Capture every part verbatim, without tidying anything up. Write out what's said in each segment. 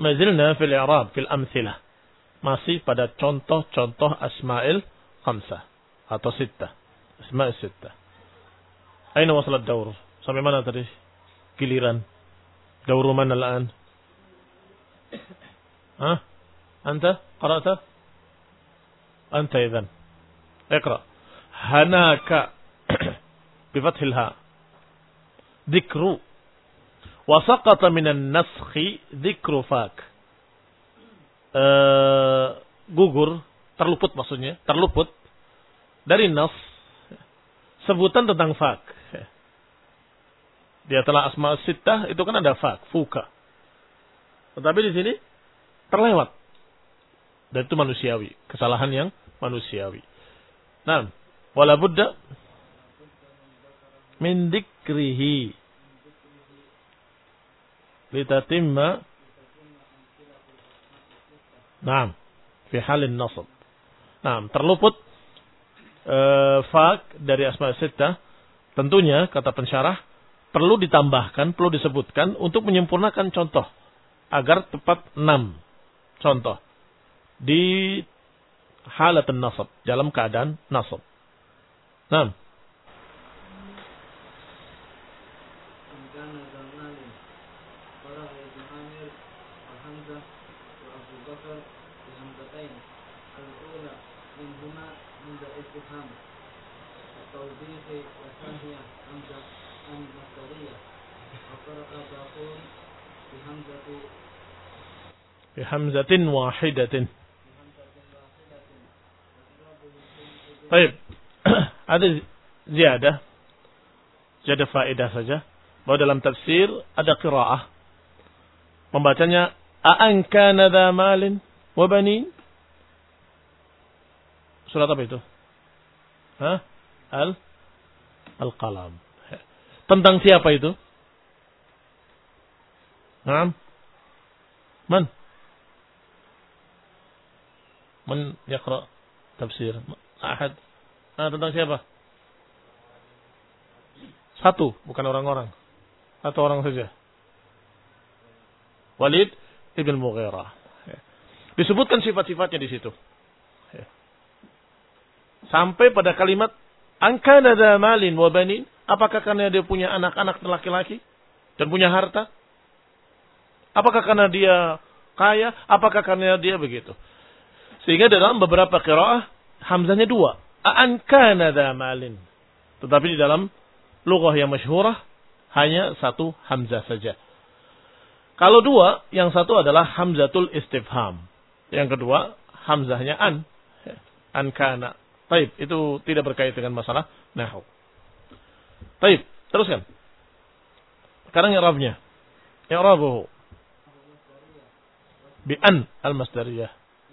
mazilna fil i'rab fil amthilah. Masih pada contoh-contoh asma'il khamsah atau sittah. Asma'il sittah. Aina wasalat daur? Sampai mana tadi? Giliran. Dauru mana الآن? ها؟ أنت قرأت؟ أنت إذن. اقرأ. هناك بفتح الهاء. ذكر. وسقط من النسخ ذكر فاك. Uh, gugur, terluput maksudnya, terluput dari nas sebutan tentang fak. Di antara asma sittah itu kan ada fak, fuka. Tetapi di sini terlewat. Dan itu manusiawi, kesalahan yang manusiawi. Nah, wala budda min dzikrihi litatimma Naam, fi halin nasab. Naam, terluput e, fak dari asma sittah tentunya kata pensyarah perlu ditambahkan, perlu disebutkan untuk menyempurnakan contoh agar tepat enam contoh di halatun nasab, dalam keadaan nasab. Naam. Bihamzatin wahidatin. Baik. Ada ziyadah. Ziyadah faedah saja. Bahwa dalam tafsir ada qiraah. Membacanya A'an kana dha malin wa banin. Surat apa itu? Hah? Al Al-Qalam. Tentang siapa itu? Naam. Man? Man yaqra tafsir? Ahad? Ah, tentang siapa? Satu, bukan orang-orang. Atau orang saja. Walid ibn Mughirah. Disebutkan sifat-sifatnya di situ. Sampai pada kalimat Angkana dha malin wa banin. Apakah karena dia punya anak-anak laki-laki dan punya harta? Apakah karena dia kaya? Apakah karena dia begitu? Sehingga dalam beberapa qiraah hamzahnya dua. Angkana dha malin. Tetapi di dalam lughah yang masyhurah hanya satu hamzah saja. Kalau dua, yang satu adalah hamzatul istifham. Yang kedua hamzahnya an. Ankana. Taib, itu tidak berkait dengan masalah nahwu. Taib, teruskan. Sekarang i'rabnya. I'rabuhu bi an al-masdariyah.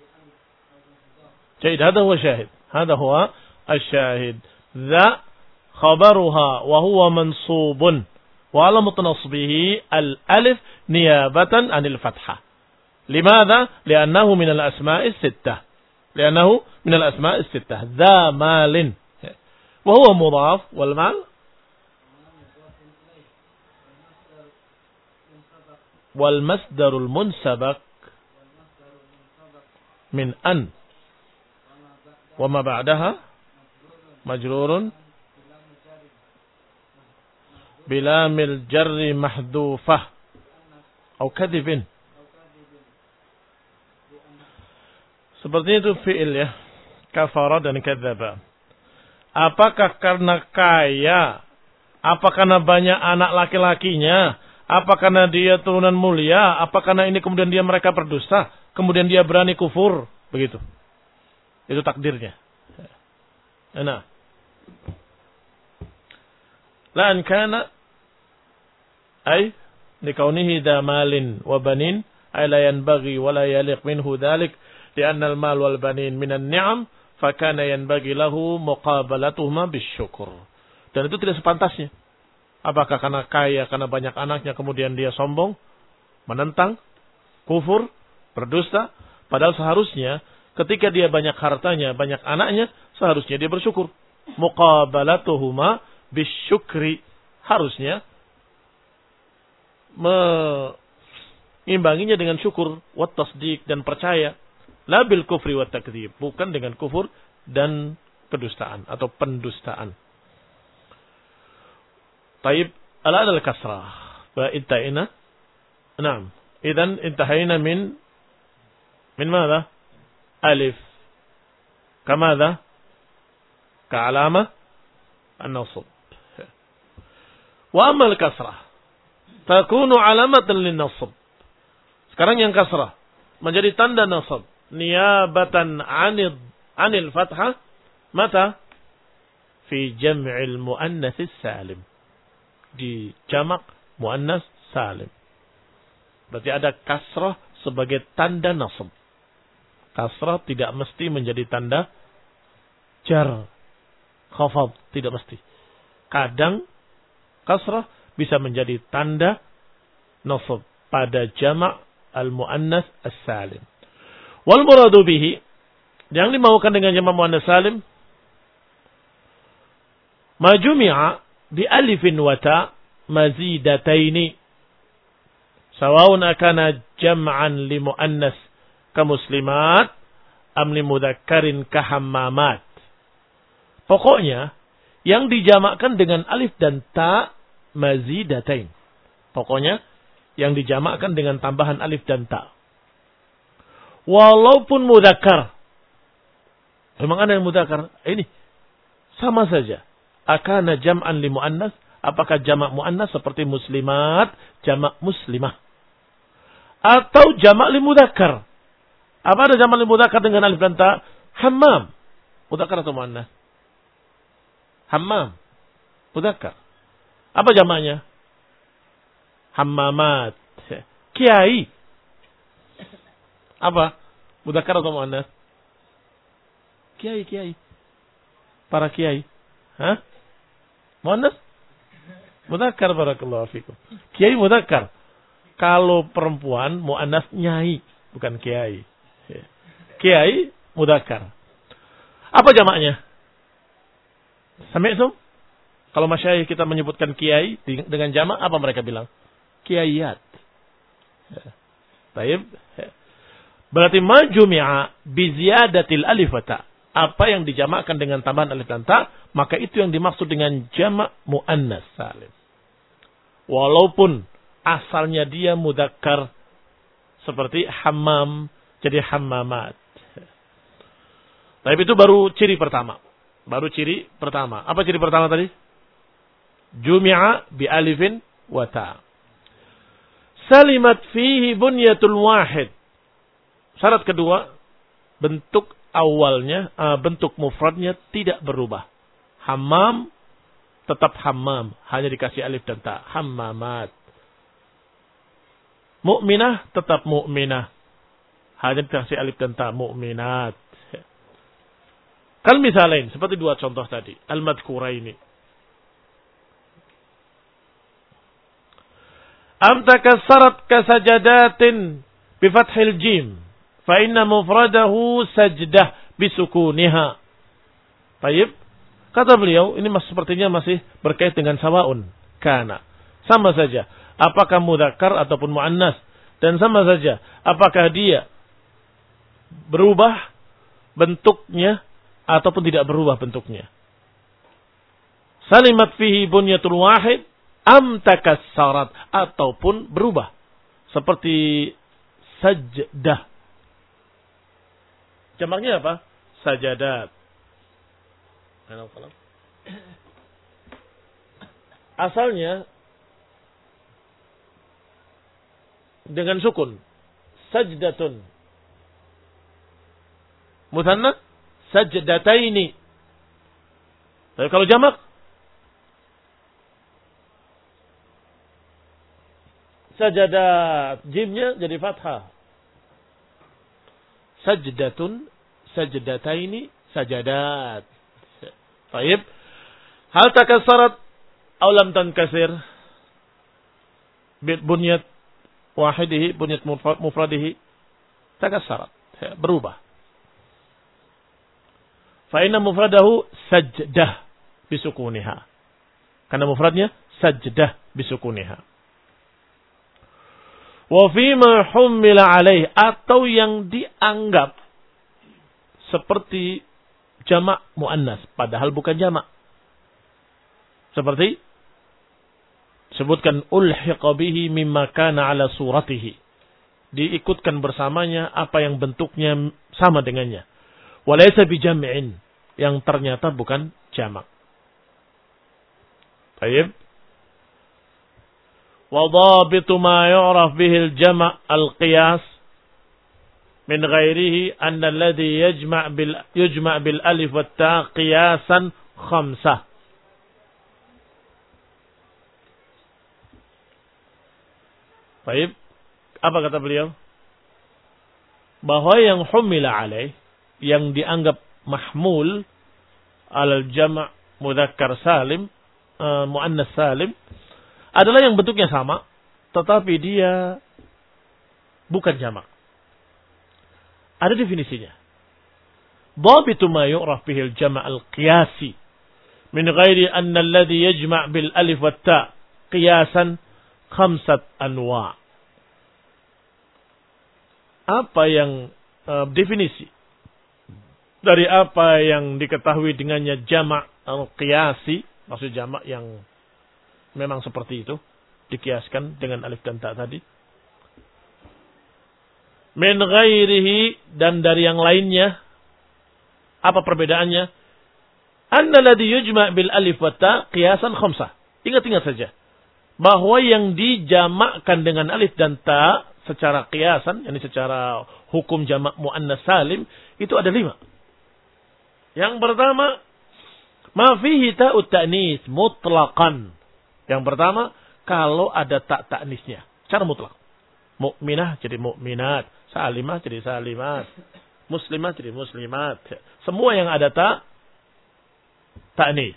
Jadi, هذا هو شاهد. هذا هو الشاهد. ذا خبرها وهو منصوب وعلامة نصبه الألف نيابة عن الفتحة. لماذا؟ لأنه من الأسماء الستة. لأنه من الأسماء الستة. ذا مال وهو مضاف والمال والمصدر المنسبك من أن وما بعدها مجرور بلام الجر محذوفة أو كذب. Seperti itu fi'il ya. Kafara dan kadzaba. Apakah karena kaya? Apa karena banyak anak laki-lakinya? Apa karena dia turunan mulia? Apa karena ini kemudian dia mereka berdusta? Kemudian dia berani kufur? Begitu. Itu takdirnya. Nah. La an kana ay likaunihi da malin wa banin ay la yanbaghi wa la yaliq minhu dhalik لأن المال والبنين من النعم فكان ينبغي له مقابلتهما بالشكر. Dan itu tidak sepantasnya. Apakah karena kaya, karena banyak anaknya kemudian dia sombong, menentang, kufur, berdusta, padahal seharusnya ketika dia banyak hartanya, banyak anaknya, seharusnya dia bersyukur. Muqabalatuhuma bisyukri. Harusnya me Ngimbanginya dengan syukur, wat tasdiq dan percaya. La bil kufri wat takdzib, bukan dengan kufur dan kedustaan atau pendustaan. Taib ala al kasrah. Wa intaina. Naam. Idzan intahaina min min madha? Alif. Kamadha? Ka'alama an-nasb. Wa amma al-kasrah takunu alamatan lin-nasb. Sekarang yang kasrah menjadi tanda nasab niyabatan 'anil 'anil fathah mata fi jam'il muannas salim, di jamak muannas salim. Berarti ada kasrah sebagai tanda nasab. Kasrah tidak mesti menjadi tanda jar, khafad tidak mesti. Kadang kasrah bisa menjadi tanda nasab pada jamak al-muannas as-salim. Wal muradu bihi, yang dimaukan dengan jamak muannas salim, ma jumi'a bi alifin wa ta mazidataini sawa'un akana jam'an li muannas ka muslimat am li mudzakkarin ka hammamat. Pokoknya yang dijamakkan dengan alif dan ta mazidatain. Pokoknya yang dijamakkan dengan tambahan alif dan ta. Walaupun mudzakkar. Memang ada yang mudzakkar. Ini sama saja. Akana jam'an li muannas, apakah jamak muannas seperti muslimat, jamak muslimah. Atau jamak li mudzakkar. Apa ada jamak li mudzakkar dengan alif dan ta? Hammam. Mudzakkar atau muannas? Hammam. Mudzakkar. Apa jamaknya? Hammamat. Kiai. Apa? Mudzakkar atau muannas? Kiai, kiai. Para kiai. Hah? Muannas? Mudzakkar, barakallahu fikum. Kiai mudzakkar. Kalau perempuan muannas nyai, bukan kiai. Kiai mudzakkar. Apa jamaknya? Sami'tum? Kalau masyayikh kita menyebutkan kiai dengan jamak, apa mereka bilang? Kiaiyat. Baik. Berarti majumi'a bi ziyadatil alif wa ta. Apa yang dijamakkan dengan tambahan alif dan ta, maka itu yang dimaksud dengan jamak muannas salim. Walaupun asalnya dia mudzakkar seperti hammam jadi hammamat. Tapi itu baru ciri pertama. Baru ciri pertama. Apa ciri pertama tadi? Jumi'a bi alifin wa ta. Salimat fihi bunyatul wahid. Syarat kedua, bentuk awalnya, uh, bentuk mufradnya tidak berubah. Hammam tetap hammam, hanya dikasih alif dan ta. Hammamat. Mu'minah tetap mu'minah, hanya dikasih alif dan ta. Mu'minat. Kal misalain, seperti dua contoh tadi. Al-madhkuraini. Am takassarat kasajadatin bifathil jim fa inna mufradahu sajdah bisukuniha. Baik. Kata beliau, ini mas, sepertinya masih berkait dengan sawaun kana. Sama saja apakah mudzakkar ataupun muannas, dan sama saja apakah dia berubah bentuknya ataupun tidak berubah bentuknya. Salimat fihi bunyatul wahid am takassarat, ataupun berubah seperti sajdah. Jamaknya apa? Sajadat. Asalnya dengan sukun, sajdatun. Mutsanna sajdataini. Tapi kalau jamak sajadat, jimnya jadi fathah. Sajdatun, sajdataini, sajadat. Baik. Hal takassarat aw lam tankasir? Bunyat wahidihi, bunyat mufradihi takassarat, berubah. Fa inna mufradahu sajdah bisukuniha. Karena mufradnya sajdah bisukuniha. Wa fima humila alaih, atau yang dianggap seperti jamak muannas padahal bukan jamak. Seperti sebutkan ulhiqa bihi mimma kana ala suratihi. Diikutkan bersamanya apa yang bentuknya sama dengannya. Walaysa bijam'in, yang ternyata bukan jamak. Baik. Wa dhabitu ma yu'raf bihi al-jama' al-qiyas min ghairihi anna alladhi yajma' bil yujma' bil alif wat ta qiyasan khamsah. Baik. Apa kata beliau? Bahwa yang humila alaih, yang dianggap mahmul alal jama' mudzakkar salim, uh, muannas salim, adalah yang bentuknya sama, tetapi dia bukan jamak. Ada definisinya. Dhabitu ma yu'raf bihi al-jama' al-qiyasi min ghairi anna alladhi yajma' bil alif wat ta qiyasan khamsat anwa'. Apa yang uh, definisi dari apa yang diketahui dengannya jamak al-qiyasi, maksud jamak yang memang seperti itu, dikiaskan dengan alif dan ta tadi. Min ghairihi, dan dari yang lainnya. Apa perbedaannya? Anna ladhi yujma' bil alif wa ta qiyasan khamsah. Ingat-ingat saja bahwa yang dijamakkan dengan alif dan ta secara qiyasan, yakni secara hukum jamak muannas salim, itu ada lima. Yang pertama, ma fihi ta'ut ta'nis mutlaqan. Yang pertama, kalau ada tak ta'nisnya, cara mutlak. Mukminah jadi mukminat, salimah jadi salimat, muslimah jadi muslimat. Semua yang ada tak ta'nis.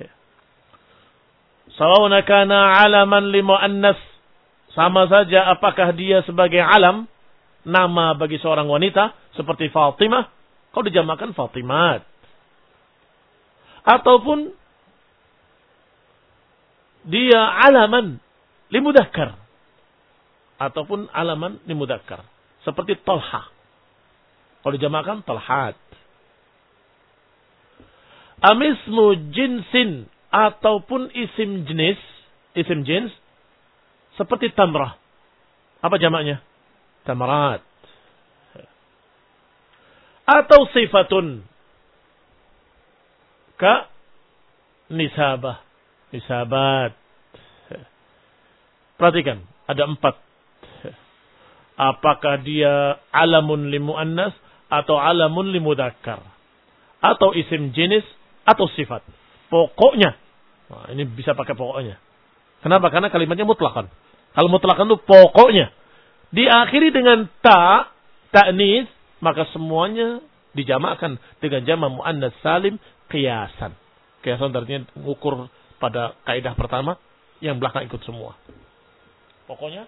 Sawaun kana 'alaman li muannas, sama saja apakah dia sebagai alam, nama bagi seorang wanita, seperti Fatimah, kalau dijamakan Fatimat. Ataupun dia alaman limudzakkar, ataupun alaman limudzakkar, seperti Talha, kalau dijamakan Talhat. Amismu jinsin, ataupun isim jenis, isim jins, seperti tamrah. Apa jamaknya? Tamrat. Atau sifatun. Ka nisabah. Nisabat. Perhatikan. Ada empat. Apakah dia alamun limuannas atau alamun limudzakkar. Atau isim jenis atau sifat. Pokoknya. Nah, ini bisa pakai pokoknya. Kenapa? Karena kalimatnya mutlakan. Kalau mutlakan itu pokoknya. Diakhiri dengan ta, ta'nis, maka semuanya dijamakkan dengan jamak muannas salim qiyasan. Qiyasan artinya ukur pada kaidah pertama, yang belakang ikut semua. Pokoknya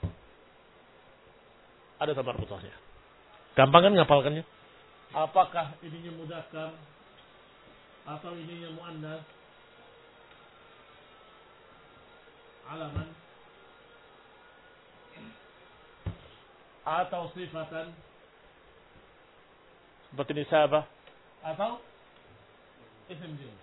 ada tamar putusnya. Gampang kan ngapalkannya? Apakah ininya mudzakkar atau ininya muannas? Alaman atau sifatan seperti nisabah atau isim jins.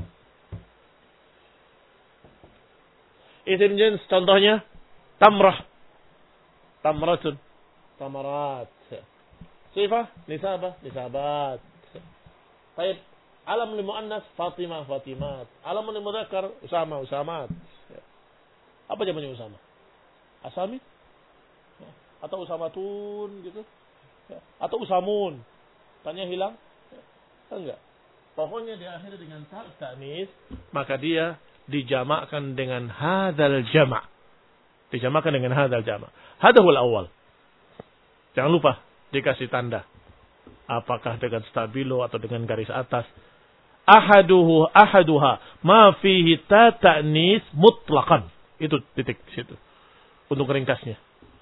Isim jins contohnya tamrah, tamratun, tamarat. Sifah nisabah, nisabat. Baik, alam li muannas Fatimah, Fatimat. Alam li mudzakkar Usama, Usamat. Apa jamannya Usama? Asami? Atau Usamatun gitu? Atau Usamun? Tanya hilang? Enggak. Pokoknya diakhiri dengan ta ta'nis, maka dia dijamakkan dengan hadzal jama'. Dijamakkan dengan hadzal jama'. Hadahul awal. Jangan lupa dikasih tanda. Apakah dengan stabilo atau dengan garis atas. Ahaduhu ahaduha ma fihi ta ta'nis mutlaqan. Itu titik situ. Untuk ringkasnya.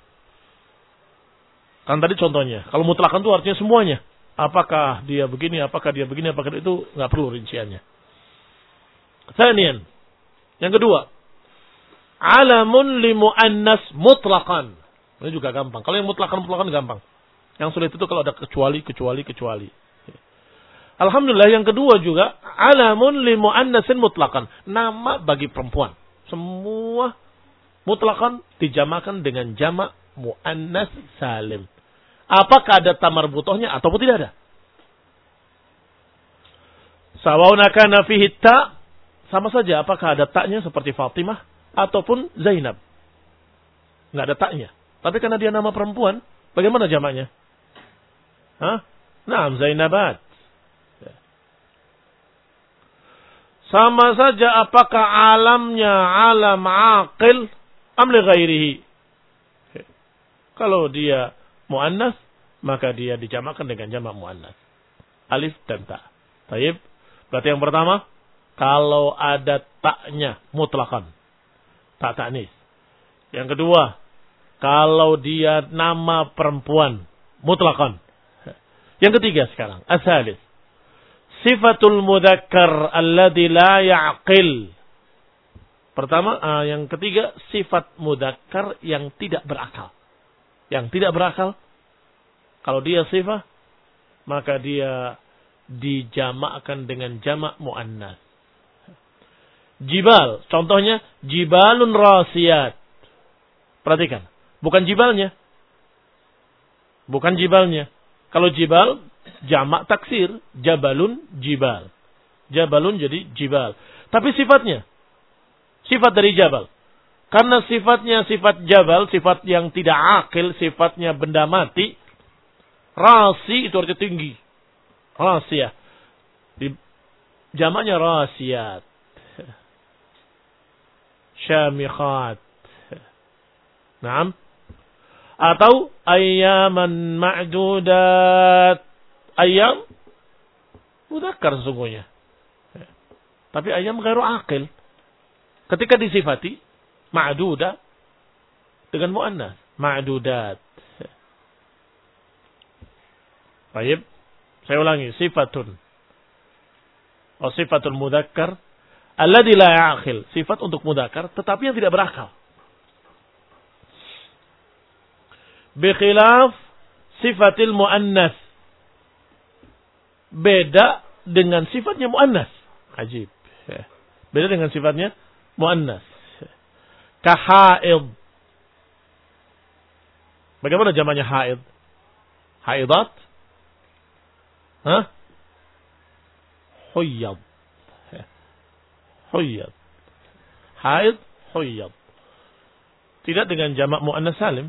Kan tadi contohnya. Kalau mutlakan itu artinya semuanya. Apakah dia begini, apakah dia begini, apakah itu nggak perlu rinciannya. Tsaniyan. Yang kedua. Alamun li muannas mutlaqan. Ini juga gampang. Kalau yang mutlakan-mutlakan gampang. Yang sulit itu kalau ada kecuali, kecuali, kecuali. Alhamdulillah yang kedua juga alamun li muannasin mutlakan. Nama bagi perempuan. Semua mutlakan dijamakan dengan jamak muannas salim. Apakah ada tamar butohnya ataupun tidak ada? Sawauna kana fihi ta, sama saja apakah ada taknya seperti Fatimah ataupun Zainab. Enggak ada taknya. Tapi karena dia nama perempuan, bagaimana jamaknya? Hah? Naam, Zainabat. Sama saja apakah alamnya alam aqil am li ghairihi. Kalau dia muannas, maka dia dijamakkan dengan jamak muannas. Alif dan ta. Baik. Berarti yang pertama, kalau ada taknya mutlakan. Tak ta'nis. Yang kedua, kalau dia nama perempuan mutlakan. Yang ketiga sekarang, as-salis. Sifatul mudzakkar alladzi la ya'qil. Pertama, uh, yang ketiga, sifat mudzakkar yang tidak berakal. Yang tidak berakal, kalau dia sifat, maka dia dijamakkan dengan jamak muannas. Jibal, contohnya jibalun rasiyat. Perhatikan, bukan jibalnya. Bukan jibalnya. Kalau jibal, jamak taksir. Jabalun, jibal. Jabalun jadi jibal. Tapi sifatnya, sifat dari jabal. Karena sifatnya sifat jabal, sifat yang tidak akil, sifatnya benda mati. Rasi itu artinya tinggi. Rasiyah. Jamaknya rasiyat. Syamikhat. Naam. Atau ayyaman ma'dudat. Ayyam mudzakkar sesungguhnya. Tapi ayyam ghairu aqil. Ketika disifati ma'duda dengan muannas, ma'dudat. Baik. Saya ulangi, sifatun. Oh, sifatul mudzakkar alladzi la ya'qil. Sifat untuk mudzakkar tetapi yang tidak berakal. Bikhilaf sifatil muannas. Beda dengan sifatnya muannas. Ajib. Beda dengan sifatnya muannas. Kahaid. Bagaimana jamaknya haid? Haidat? Hah? Huyyad. Huyyad. Haid, huyyad. Tidak dengan jamak muannas salim.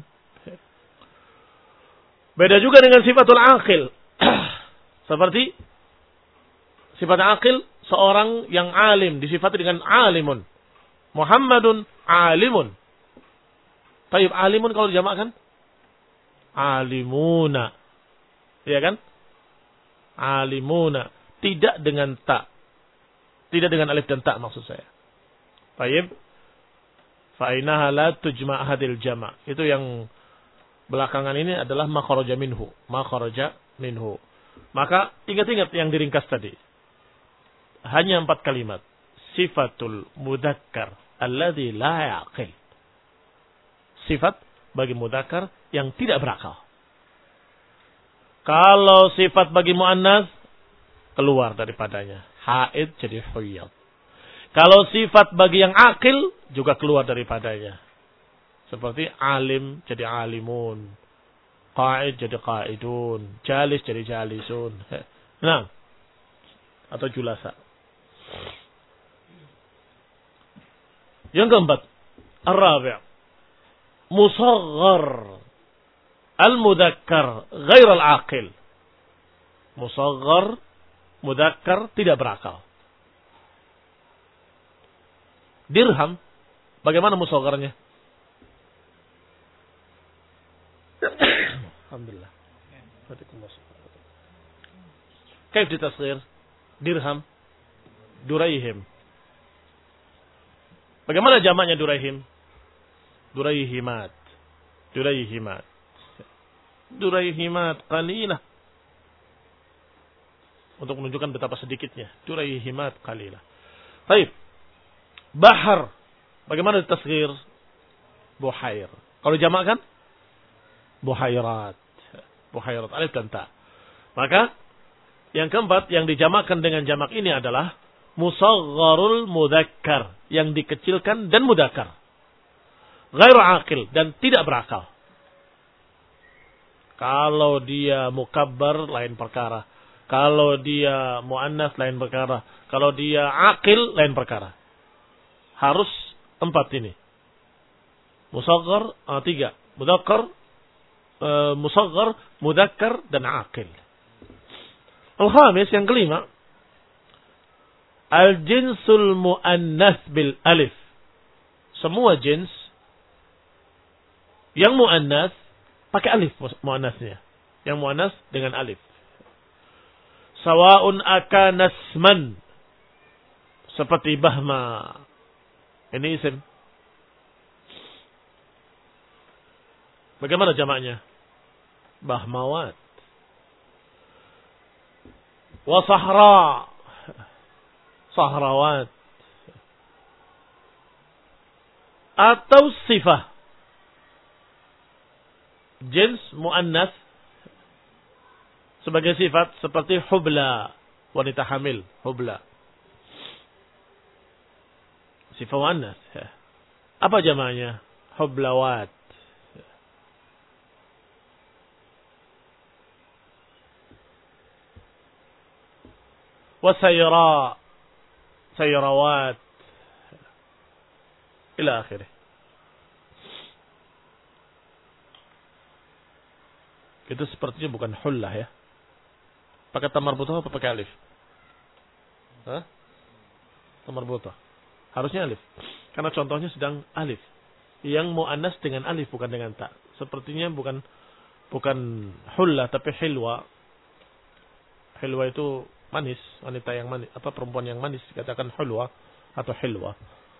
Beda juga dengan sifatul aqil. Seperti sifat aqil, seorang yang alim disifati dengan alimun. Muhammadun alimun. Taib, alimun kalau dijamakkan alimuna. Iya kan? Alimuna. Tidak dengan ta. Tidak dengan alif dan ta maksud saya. Taib. Fa'inaha la tujma' hadil jama'. Itu yang belakangan ini adalah makharaja minhu. Makharaja minhu. Maka ingat-ingat yang diringkas tadi. Hanya empat kalimat. Sifatul mudzakkar alladzi la ya'qil. Sifat bagi mudzakkar yang tidak berakal. Kalau sifat bagi muannas keluar daripadanya. Haid jadi huyyad. Kalau sifat bagi yang akil juga keluar daripadanya. Seperti alim jadi alimun. Qa'id jadi qa'idun. Jalis jadi jalisun. Nah. Atau julasa. Yang keempat. Ar-rabi'. Musaghar. Al-mudzakkar. Ghair al-aqil. Musaghar. Mudzakkar tidak berakal. Dirham. Bagaimana musagharnya? Alhamdulillah. Kaif ditasghir? Dirham. Duraihim. Bagaimana jamaknya duraihim? Duraihimat. Duraihimat. Duraihimat qalilah. Untuk menunjukkan betapa sedikitnya. Duraihimat qalilah. Baik. Bahar. Bagaimana ditasghir? Buhair. Kalau jamakkan? buhairat. Buhairat, alif dan ta. Maka yang keempat yang dijamakkan dengan jamak ini adalah musagharul mudzakkar, yang dikecilkan dan mudzakkar. Ghairu aqil, dan tidak berakal. Kalau dia mukabbar lain perkara. Kalau dia muannas lain perkara. Kalau dia aqil lain perkara. Harus empat ini. Musaghar, ah, tiga. Mudzakkar, uh, musaghar, mudzakkar, dan aqil. Al-khamis, yang kelima. Al-jinsul muannas bil alif. Semua jins yang muannas pakai alif muannasnya. Yang muannas dengan alif. Sawa'un akana isman. Seperti bahma. Ini isim. Bagaimana jamaknya? Bahmawat. Wa sahra. Sahrawat. Atau sifah. Jins muannas sebagai sifat seperti hubla, wanita hamil, hubla. Sifat muannas. Apa jamaknya? Hublawat. Wasayra, sayrawat, ila akhirih. Itu sepertinya bukan hullah ya. Pakai tamar butuh apa pakai alif? Hah? Tamar butuh. Harusnya alif. Karena contohnya sedang alif. Yang muannas dengan alif bukan dengan ta. Sepertinya bukan bukan hullah tapi hilwa. Hilwa itu manis, wanita yang manis, apa perempuan yang manis dikatakan hulwa atau hilwa.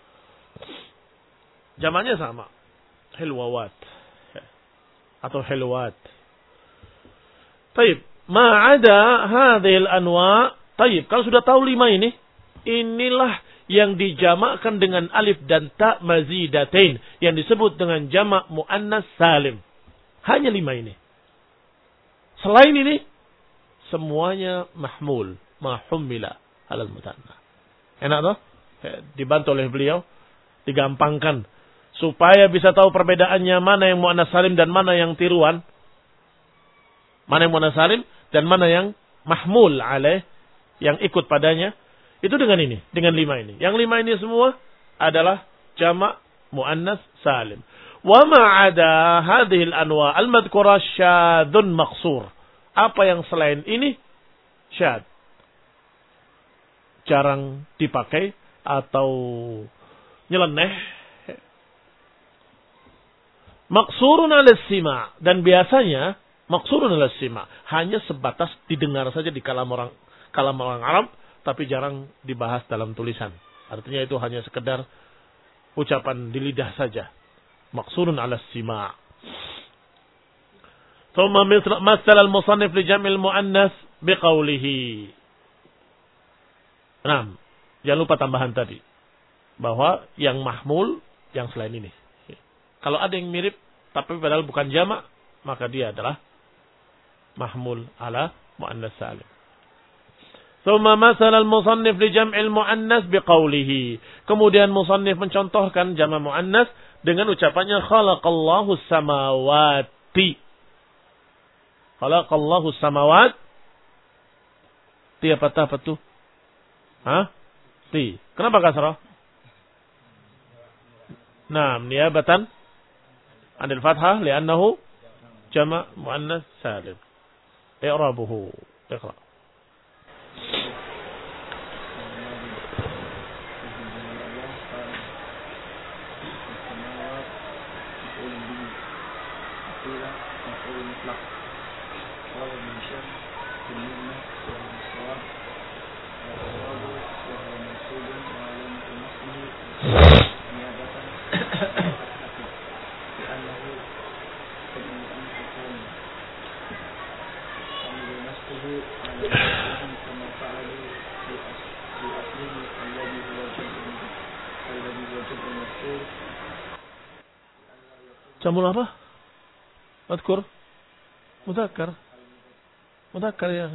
Jamaknya sama. Hilwawat atau hilwat. Taib, ma'ada hadhil anwa. Taib, kalau sudah tahu lima ini, inilah yang dijamakkan dengan alif dan ta mazidatain, yang disebut dengan jamak muannas salim. Hanya lima ini. Selain ini, semuanya mahmul, mahummila alal mutanna. Enak toh? Dibantu oleh beliau, digampangkan supaya bisa tahu perbedaannya mana yang muannas salim dan mana yang tiruan. Mana yang muannas salim dan mana yang mahmul alaih, yang ikut padanya. Itu dengan ini, dengan lima ini. Yang lima ini semua adalah jamak muannas salim. Wa ma'ada hadhil anwa al-madhkura syadun maqsur. Apa yang selain ini syad, jarang dipakai atau nyeleneh. Maqsurun ala sima, dan biasanya maqsurun ala sima hanya sebatas didengar saja di kalam orang kalam orang Arab, tapi jarang dibahas dalam tulisan. Artinya itu hanya sekedar ucapan di lidah saja. Maqsurun ala sima. Thumma masal al-musannif li jam'il muannas biqaulihi. Nah, jangan lupa tambahan tadi bahwa yang mahmul yang selain ini. Kalau ada yang mirip tapi padahal bukan jamak, maka dia adalah mahmul ala muannas salim. Thumma masal al-musannif li jam'il muannas biqaulihi. Kemudian musannif mencontohkan jamak muannas dengan ucapannya khalaqallahu samawati. Khalaqallahu samawat. Ti apa ta apa tuh? Hah? Ti. Kenapa kasrah? Naam, niyabatan anil fathah li'annahu jama' muannas salim. I'rabuhu. Iqra. Jamul apa? Madkur. Mudzakkar. Mudzakkar ya.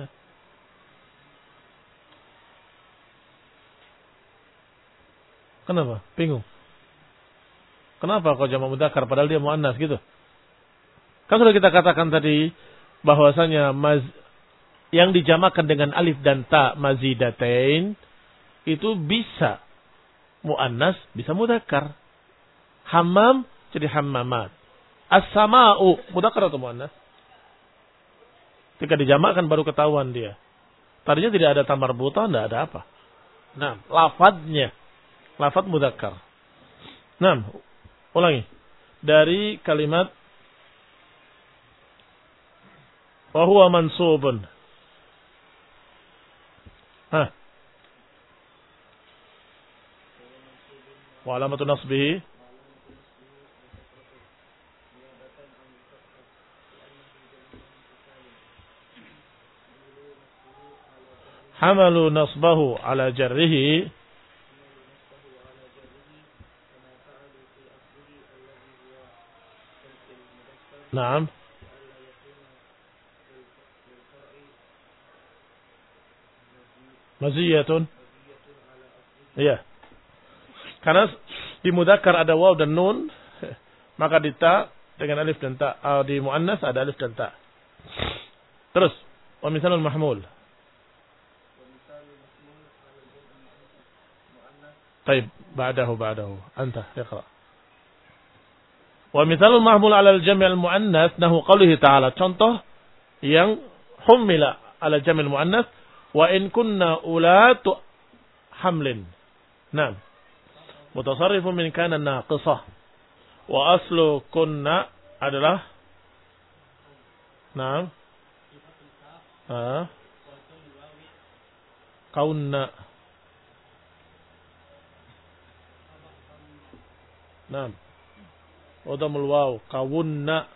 Kenapa? Bingung. Kenapa kau jamak mudzakkar padahal dia muannas gitu? Kan sudah kita katakan tadi bahwasanya maz yang dijamakan dengan alif dan ta mazidatain itu bisa muannas, bisa mudzakkar. Hammam jadi hammamat. As-sama'u mudzakkar atau muannas? Ketika dijamakkan baru ketahuan dia. Tadinya tidak ada tamar buta, tidak ada apa. Nah, lafadznya lafadz mudzakkar. Nah, ulangi. Dari kalimat wa huwa mansubun. Hah. Wa alamatu nasbihi hamalu nasbahu ala jarrihi Naam. Maziyatun. Iya. Karena di mudzakkar ada waw dan nun, maka di ta dengan alif dan ta. Uh, di muannas ada alif dan ta. Terus, wa misalul mahmul. Baik, ba'dahu ba'dahu. Anta, iqra. Wa mithalul mahmul 'ala al-jam' al-muannas nahu qoulihi ta'ala. Contoh yang humila 'ala jam' al-muannas wa in kunna ulatu hamlin. Naam. Mutasarrifun min kana naqisah. Wa aslu kunna adalah Naam. Ah. Kaunna. Naam. Wadamul waw kawunna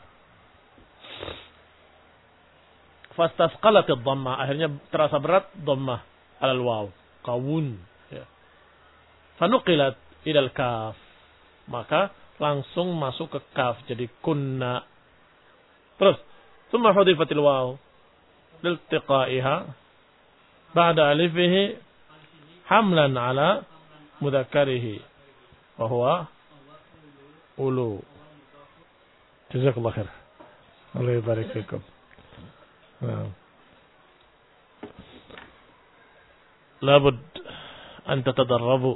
fastasqalat ad-dhammah, akhirnya terasa berat dhammah alal waw kawun ya. Fanuqilat ilal kaf, maka langsung masuk ke kaf jadi kunna. Terus thumma hudifatil waw liltiqaiha ba'da alifihi hamlan ala mudzakkarihi wa huwa ulu. Jazakallah khair. Allah barik fikum. Labud an tatadarrabu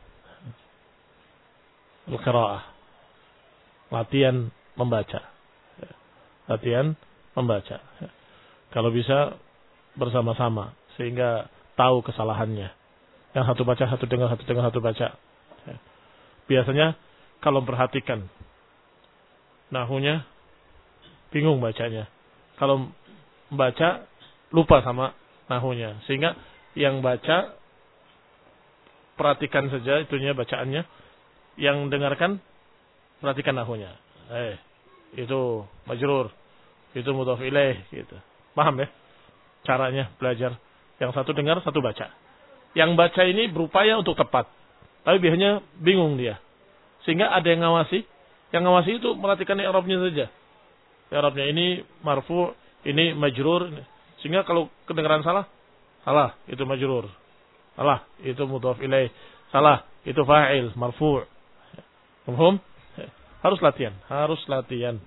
al-qira'ah. Latihan membaca. Latihan membaca. Kalau bisa bersama-sama sehingga tahu kesalahannya. Yang satu baca, satu dengar, satu dengar, satu baca. Biasanya kalau perhatikan nahunya bingung bacanya. Kalau baca lupa sama nahunya. Sehingga yang baca perhatikan saja itunya bacaannya. Yang dengarkan perhatikan nahunya. Eh, itu majrur, itu mudhaf ilaih gitu. Paham ya? Caranya belajar. Yang satu dengar, satu baca. Yang baca ini berupaya untuk tepat. Tapi biasanya bingung dia. Sehingga ada yang ngawasi. Yang ngawasi itu perhatikan i'rabnya saja. I'rabnya ini marfu, ini majrur. Sehingga kalau kedengaran salah, salah, itu majrur. Salah, itu mudhaf ilaih. Salah, itu fa'il, marfu'. Paham? Harus latihan, harus latihan.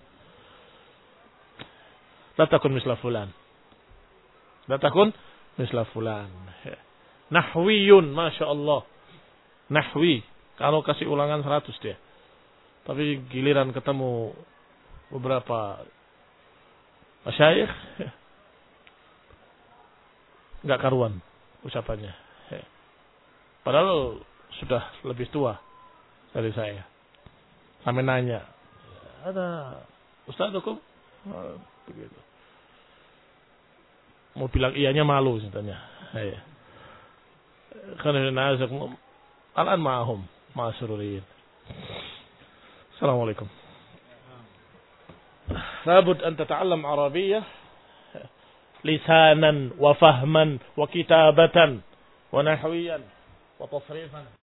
La takun misla fulan. La takun misla fulan. Nahwiyun, Masya Allah. Nahwi. Kalau kasih ulangan seratus dia. Tapi giliran ketemu beberapa masyayikh, nggak karuan ucapannya. Padahal sudah lebih tua dari saya. Sampai nanya, ada Ustaz hukum? Begitu. Mau bilang iyanya malu sebenarnya. Karena nazakum al-an ma'ahum ma'asrurin. Assalamualaikum. Labud an tata'allam Arabiyyah lisanan wa fahman wa kitabatan wa nahwiyan wa tasrifan.